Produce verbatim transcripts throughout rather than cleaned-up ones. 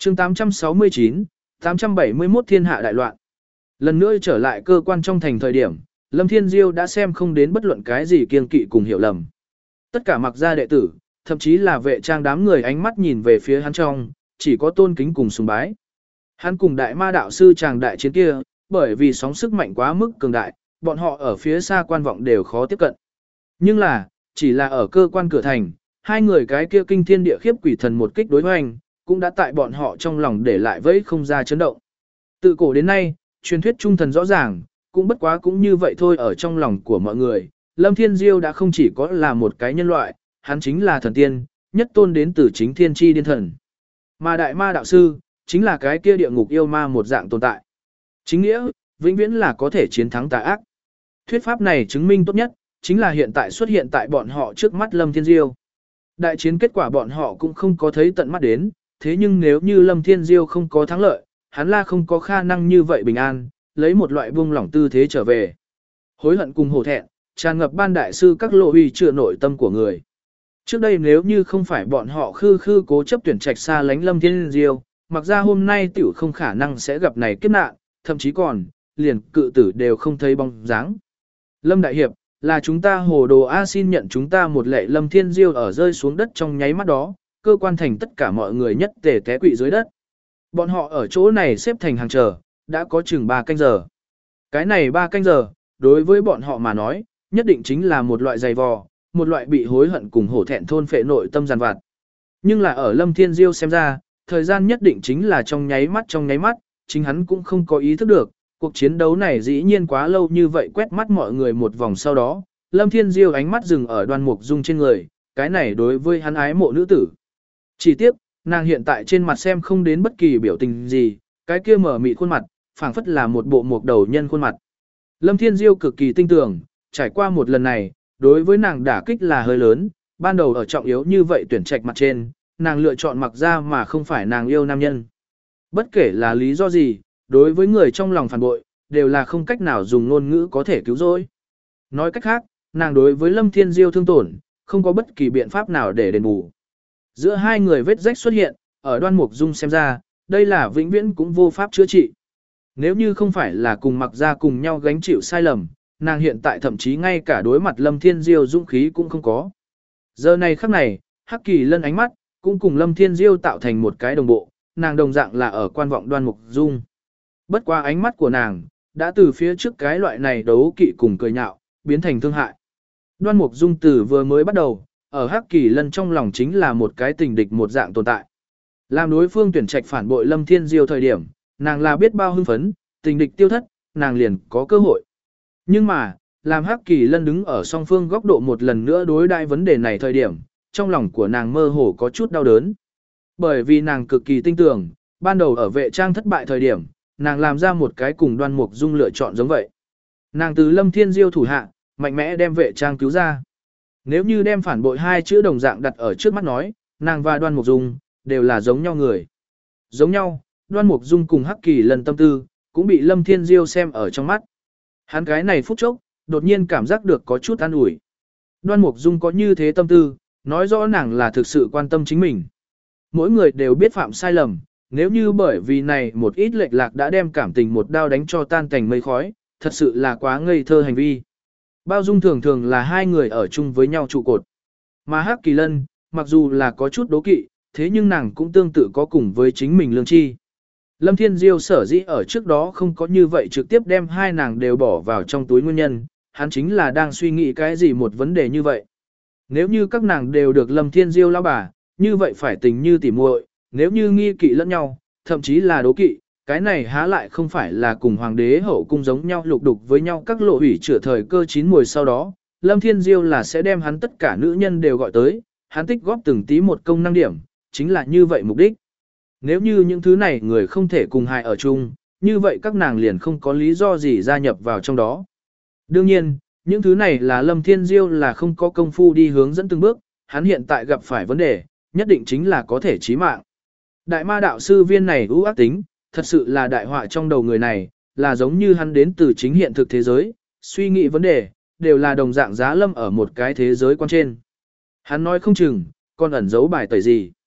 chương tám trăm sáu mươi chín, tám trăm bảy mươi mốt thiên hạ đại loạn. Lần nữa trở lại cơ quan trong thành thời điểm, Lâm Thiên Diêu đã xem không đến bất luận cái gì kiêng kỵ cùng hiểu lầm. Tất cả mặc gia đệ tử, thậm chí là vệ trang đám người ánh mắt nhìn về phía hắn trong, chỉ có tôn kính cùng sùng bái. Hắn cùng đại ma đạo sư chàng đại chiến kia, bởi vì sóng sức mạnh quá mức cường đại, bọn họ ở phía xa quan vọng đều khó tiếp cận. Nhưng là, chỉ là ở cơ quan cửa thành, hai người cái kia kinh thiên địa khiếp quỷ thần một kích đối hoành, cũng đã tại bọn họ trong lòng để lại vẫy không ra chấn động. Tự cổ đến nay, truyền thuyết trung thần rõ ràng, cũng bất quá cũng như vậy thôi ở trong lòng của mọi người. Lâm Thiên Diêu đã không chỉ có là một cái nhân loại, hắn chính là thần tiên, nhất tôn đến từ chính thiên tri điên thần. Mà đại ma đạo sư, chính là cái kia địa ngục yêu ma một dạng tồn tại. Chính nghĩa, vĩnh viễn là có thể chiến thắng tà ác. Thuyết pháp này chứng minh tốt nhất, chính là hiện tại xuất hiện tại bọn họ trước mắt Lâm Thiên Diêu. Đại chiến kết quả bọn họ cũng không có thấy tận mắt đến, thế nhưng nếu như Lâm Thiên Diêu không có thắng lợi, hắn là không có khả năng như vậy bình an, lấy một loại buông lỏng tư thế trở về. Hối hận cùng hổ thẹn, tràn ngập ban đại sư các lộ huy chữa nội tâm của người. Trước đây nếu như không phải bọn họ khư khư cố chấp tuyển trạch xa lánh Lâm Thiên Diêu, mặc ra hôm nay tiểu không khả năng sẽ gặp này kiếp nạn, thậm chí còn, liền cự tử đều không thấy bóng dáng. Lâm Đại Hiệp, là chúng ta hồ đồ A xin nhận chúng ta một lệ. Lâm Thiên Diêu ở rơi xuống đất trong nháy mắt đó, cơ quan thành tất cả mọi người nhất tề té quỵ dưới đất. Bọn họ ở chỗ này xếp thành hàng chờ, đã có chừng ba canh giờ. Cái này ba canh giờ, đối với bọn họ mà nói, nhất định chính là một loại dày vò, một loại bị hối hận cùng hổ thẹn thôn phệ nội tâm giàn vặt. Nhưng là ở Lâm Thiên Diêu xem ra, thời gian nhất định chính là trong nháy mắt trong nháy mắt, chính hắn cũng không có ý thức được, cuộc chiến đấu này dĩ nhiên quá lâu như vậy. Quét mắt mọi người một vòng sau đó, Lâm Thiên Diêu ánh mắt dừng ở Đoan Mục Dung trên người, cái này đối với hắn ái mộ nữ tử. Chỉ tiếc, nàng hiện tại trên mặt xem không đến bất kỳ biểu tình gì, cái kia mở mịt khuôn mặt, phảng phất là một bộ mục đầu nhân khuôn mặt. Lâm Thiên Diêu cực kỳ tinh tưởng, trải qua một lần này, đối với nàng đả kích là hơi lớn, ban đầu ở trọng yếu như vậy tuyển trạch mặt trên, nàng lựa chọn mặc ra mà không phải nàng yêu nam nhân. Bất kể là lý do gì, đối với người trong lòng phản bội, đều là không cách nào dùng ngôn ngữ có thể cứu rỗi. Nói cách khác, nàng đối với Lâm Thiên Diêu thương tổn, không có bất kỳ biện pháp nào để đền bù. Giữa hai người vết rách xuất hiện, ở Đoan Mục Dung xem ra, đây là vĩnh viễn cũng vô pháp chữa trị. Nếu như không phải là cùng mặc ra cùng nhau gánh chịu sai lầm, nàng hiện tại thậm chí ngay cả đối mặt Lâm Thiên Diêu dũng khí cũng không có. Giờ này khắc này, Hắc Kỳ Lân ánh mắt, cũng cùng Lâm Thiên Diêu tạo thành một cái đồng bộ, nàng đồng dạng là ở quan vọng Đoan Mục Dung. Bất qua ánh mắt của nàng, đã từ phía trước cái loại này đấu kỵ cùng cười nhạo, biến thành thương hại. Đoan Mục Dung từ vừa mới bắt đầu, ở Hắc Kỳ Lân trong lòng chính là một cái tình địch một dạng tồn tại. Làm đối phương tuyển trạch phản bội Lâm Thiên Diêu thời điểm, nàng là biết bao hưng phấn, tình địch tiêu thất, nàng liền có cơ hội. Nhưng mà, làm Hắc Kỳ Lân đứng ở song phương góc độ một lần nữa đối đãi vấn đề này thời điểm, trong lòng của nàng mơ hồ có chút đau đớn. Bởi vì nàng cực kỳ tin tưởng, ban đầu ở vệ trang thất bại thời điểm, nàng làm ra một cái cùng Đoan Mục Dung lựa chọn giống vậy. Nàng từ Lâm Thiên Diêu thủ hạ, mạnh mẽ đem vệ trang cứu ra. Nếu như đem phản bội hai chữ đồng dạng đặt ở trước mắt nói, nàng và Đoan Mục Dung đều là giống nhau người. Giống nhau, Đoan Mục Dung cùng Hắc Kỳ Lân tâm tư, cũng bị Lâm Thiên Diêu xem ở trong mắt. Hắn cái này phút chốc, đột nhiên cảm giác được có chút an ủi. Đoan Mục Dung có như thế tâm tư, nói rõ nàng là thực sự quan tâm chính mình. Mỗi người đều biết phạm sai lầm, nếu như bởi vì này một ít lệch lạc đã đem cảm tình một đao đánh cho tan thành mây khói, thật sự là quá ngây thơ hành vi. Bao dung thường thường là hai người ở chung với nhau trụ cột. Mà Hắc Kỳ Lân, mặc dù là có chút đố kỵ, thế nhưng nàng cũng tương tự có cùng với chính mình lương chi. Lâm Thiên Diêu sở dĩ ở trước đó không có như vậy trực tiếp đem hai nàng đều bỏ vào trong túi nguyên nhân, hắn chính là đang suy nghĩ cái gì một vấn đề như vậy. Nếu như các nàng đều được Lâm Thiên Diêu lão bà, như vậy phải tình như tỉ muội, nếu như nghi kỵ lẫn nhau, thậm chí là đố kỵ, cái này há lại không phải là cùng hoàng đế hậu cung giống nhau lục đục với nhau các lộ hủy chữa thời cơ chín mùi sau đó, Lâm Thiên Diêu là sẽ đem hắn tất cả nữ nhân đều gọi tới, hắn tích góp từng tí một công năng điểm, chính là như vậy mục đích. Nếu như những thứ này người không thể cùng hại ở chung, như vậy các nàng liền không có lý do gì gia nhập vào trong đó. Đương nhiên, những thứ này là Lâm Thiên Diêu là không có công phu đi hướng dẫn từng bước, hắn hiện tại gặp phải vấn đề, nhất định chính là có thể chí mạng. Đại ma đạo sư viên này ưu ác tính, thật sự là đại họa trong đầu người này, là giống như hắn đến từ chính hiện thực thế giới, suy nghĩ vấn đề, đều là đồng dạng giá lâm ở một cái thế giới quan trên. Hắn nói không chừng, còn ẩn giấu bài tẩy gì.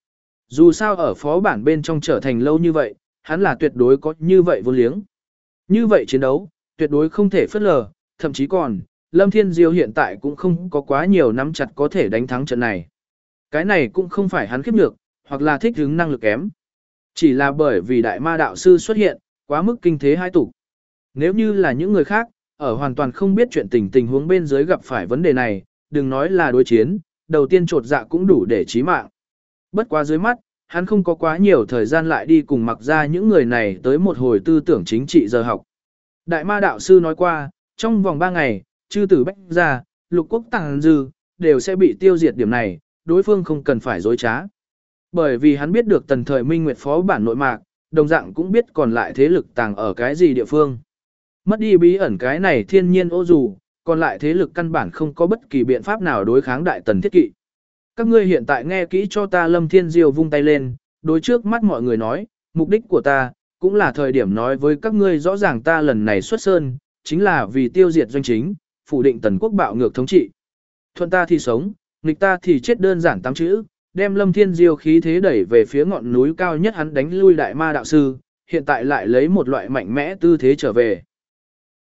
Dù sao ở phó bản bên trong trở thành lâu như vậy, hắn là tuyệt đối có như vậy vô liếng. Như vậy chiến đấu, tuyệt đối không thể phớt lờ, thậm chí còn, Lâm Thiên Diêu hiện tại cũng không có quá nhiều nắm chặt có thể đánh thắng trận này. Cái này cũng không phải hắn khiếp nhược, hoặc là thích hứng năng lực kém. Chỉ là bởi vì đại ma đạo sư xuất hiện, quá mức kinh thế hai tục. Nếu như là những người khác, ở hoàn toàn không biết chuyện tình tình huống bên dưới gặp phải vấn đề này, đừng nói là đối chiến, đầu tiên trột dạ cũng đủ để chí mạng. Bất quá dưới mắt, hắn không có quá nhiều thời gian lại đi cùng mặc ra những người này tới một hồi tư tưởng chính trị giờ học. Đại ma đạo sư nói qua, trong vòng ba ngày, chư tử bách gia, lục quốc tàng dư, đều sẽ bị tiêu diệt điểm này, đối phương không cần phải dối trá. Bởi vì hắn biết được tần thời minh nguyệt phó bản nội mạc, đồng dạng cũng biết còn lại thế lực tàng ở cái gì địa phương. Mất đi bí ẩn cái này thiên nhiên ô dù, còn lại thế lực căn bản không có bất kỳ biện pháp nào đối kháng đại tần thiết kỵ. Các ngươi hiện tại nghe kỹ cho ta. Lâm Thiên Diêu vung tay lên, đối trước mắt mọi người nói, mục đích của ta, cũng là thời điểm nói với các ngươi rõ ràng ta lần này xuất sơn, chính là vì tiêu diệt doanh chính, phủ định tần quốc bạo ngược thống trị. Thuận ta thì sống, nghịch ta thì chết, đơn giản tám chữ, đem Lâm Thiên Diêu khí thế đẩy về phía ngọn núi cao nhất, hắn đánh lui đại ma đạo sư, hiện tại lại lấy một loại mạnh mẽ tư thế trở về.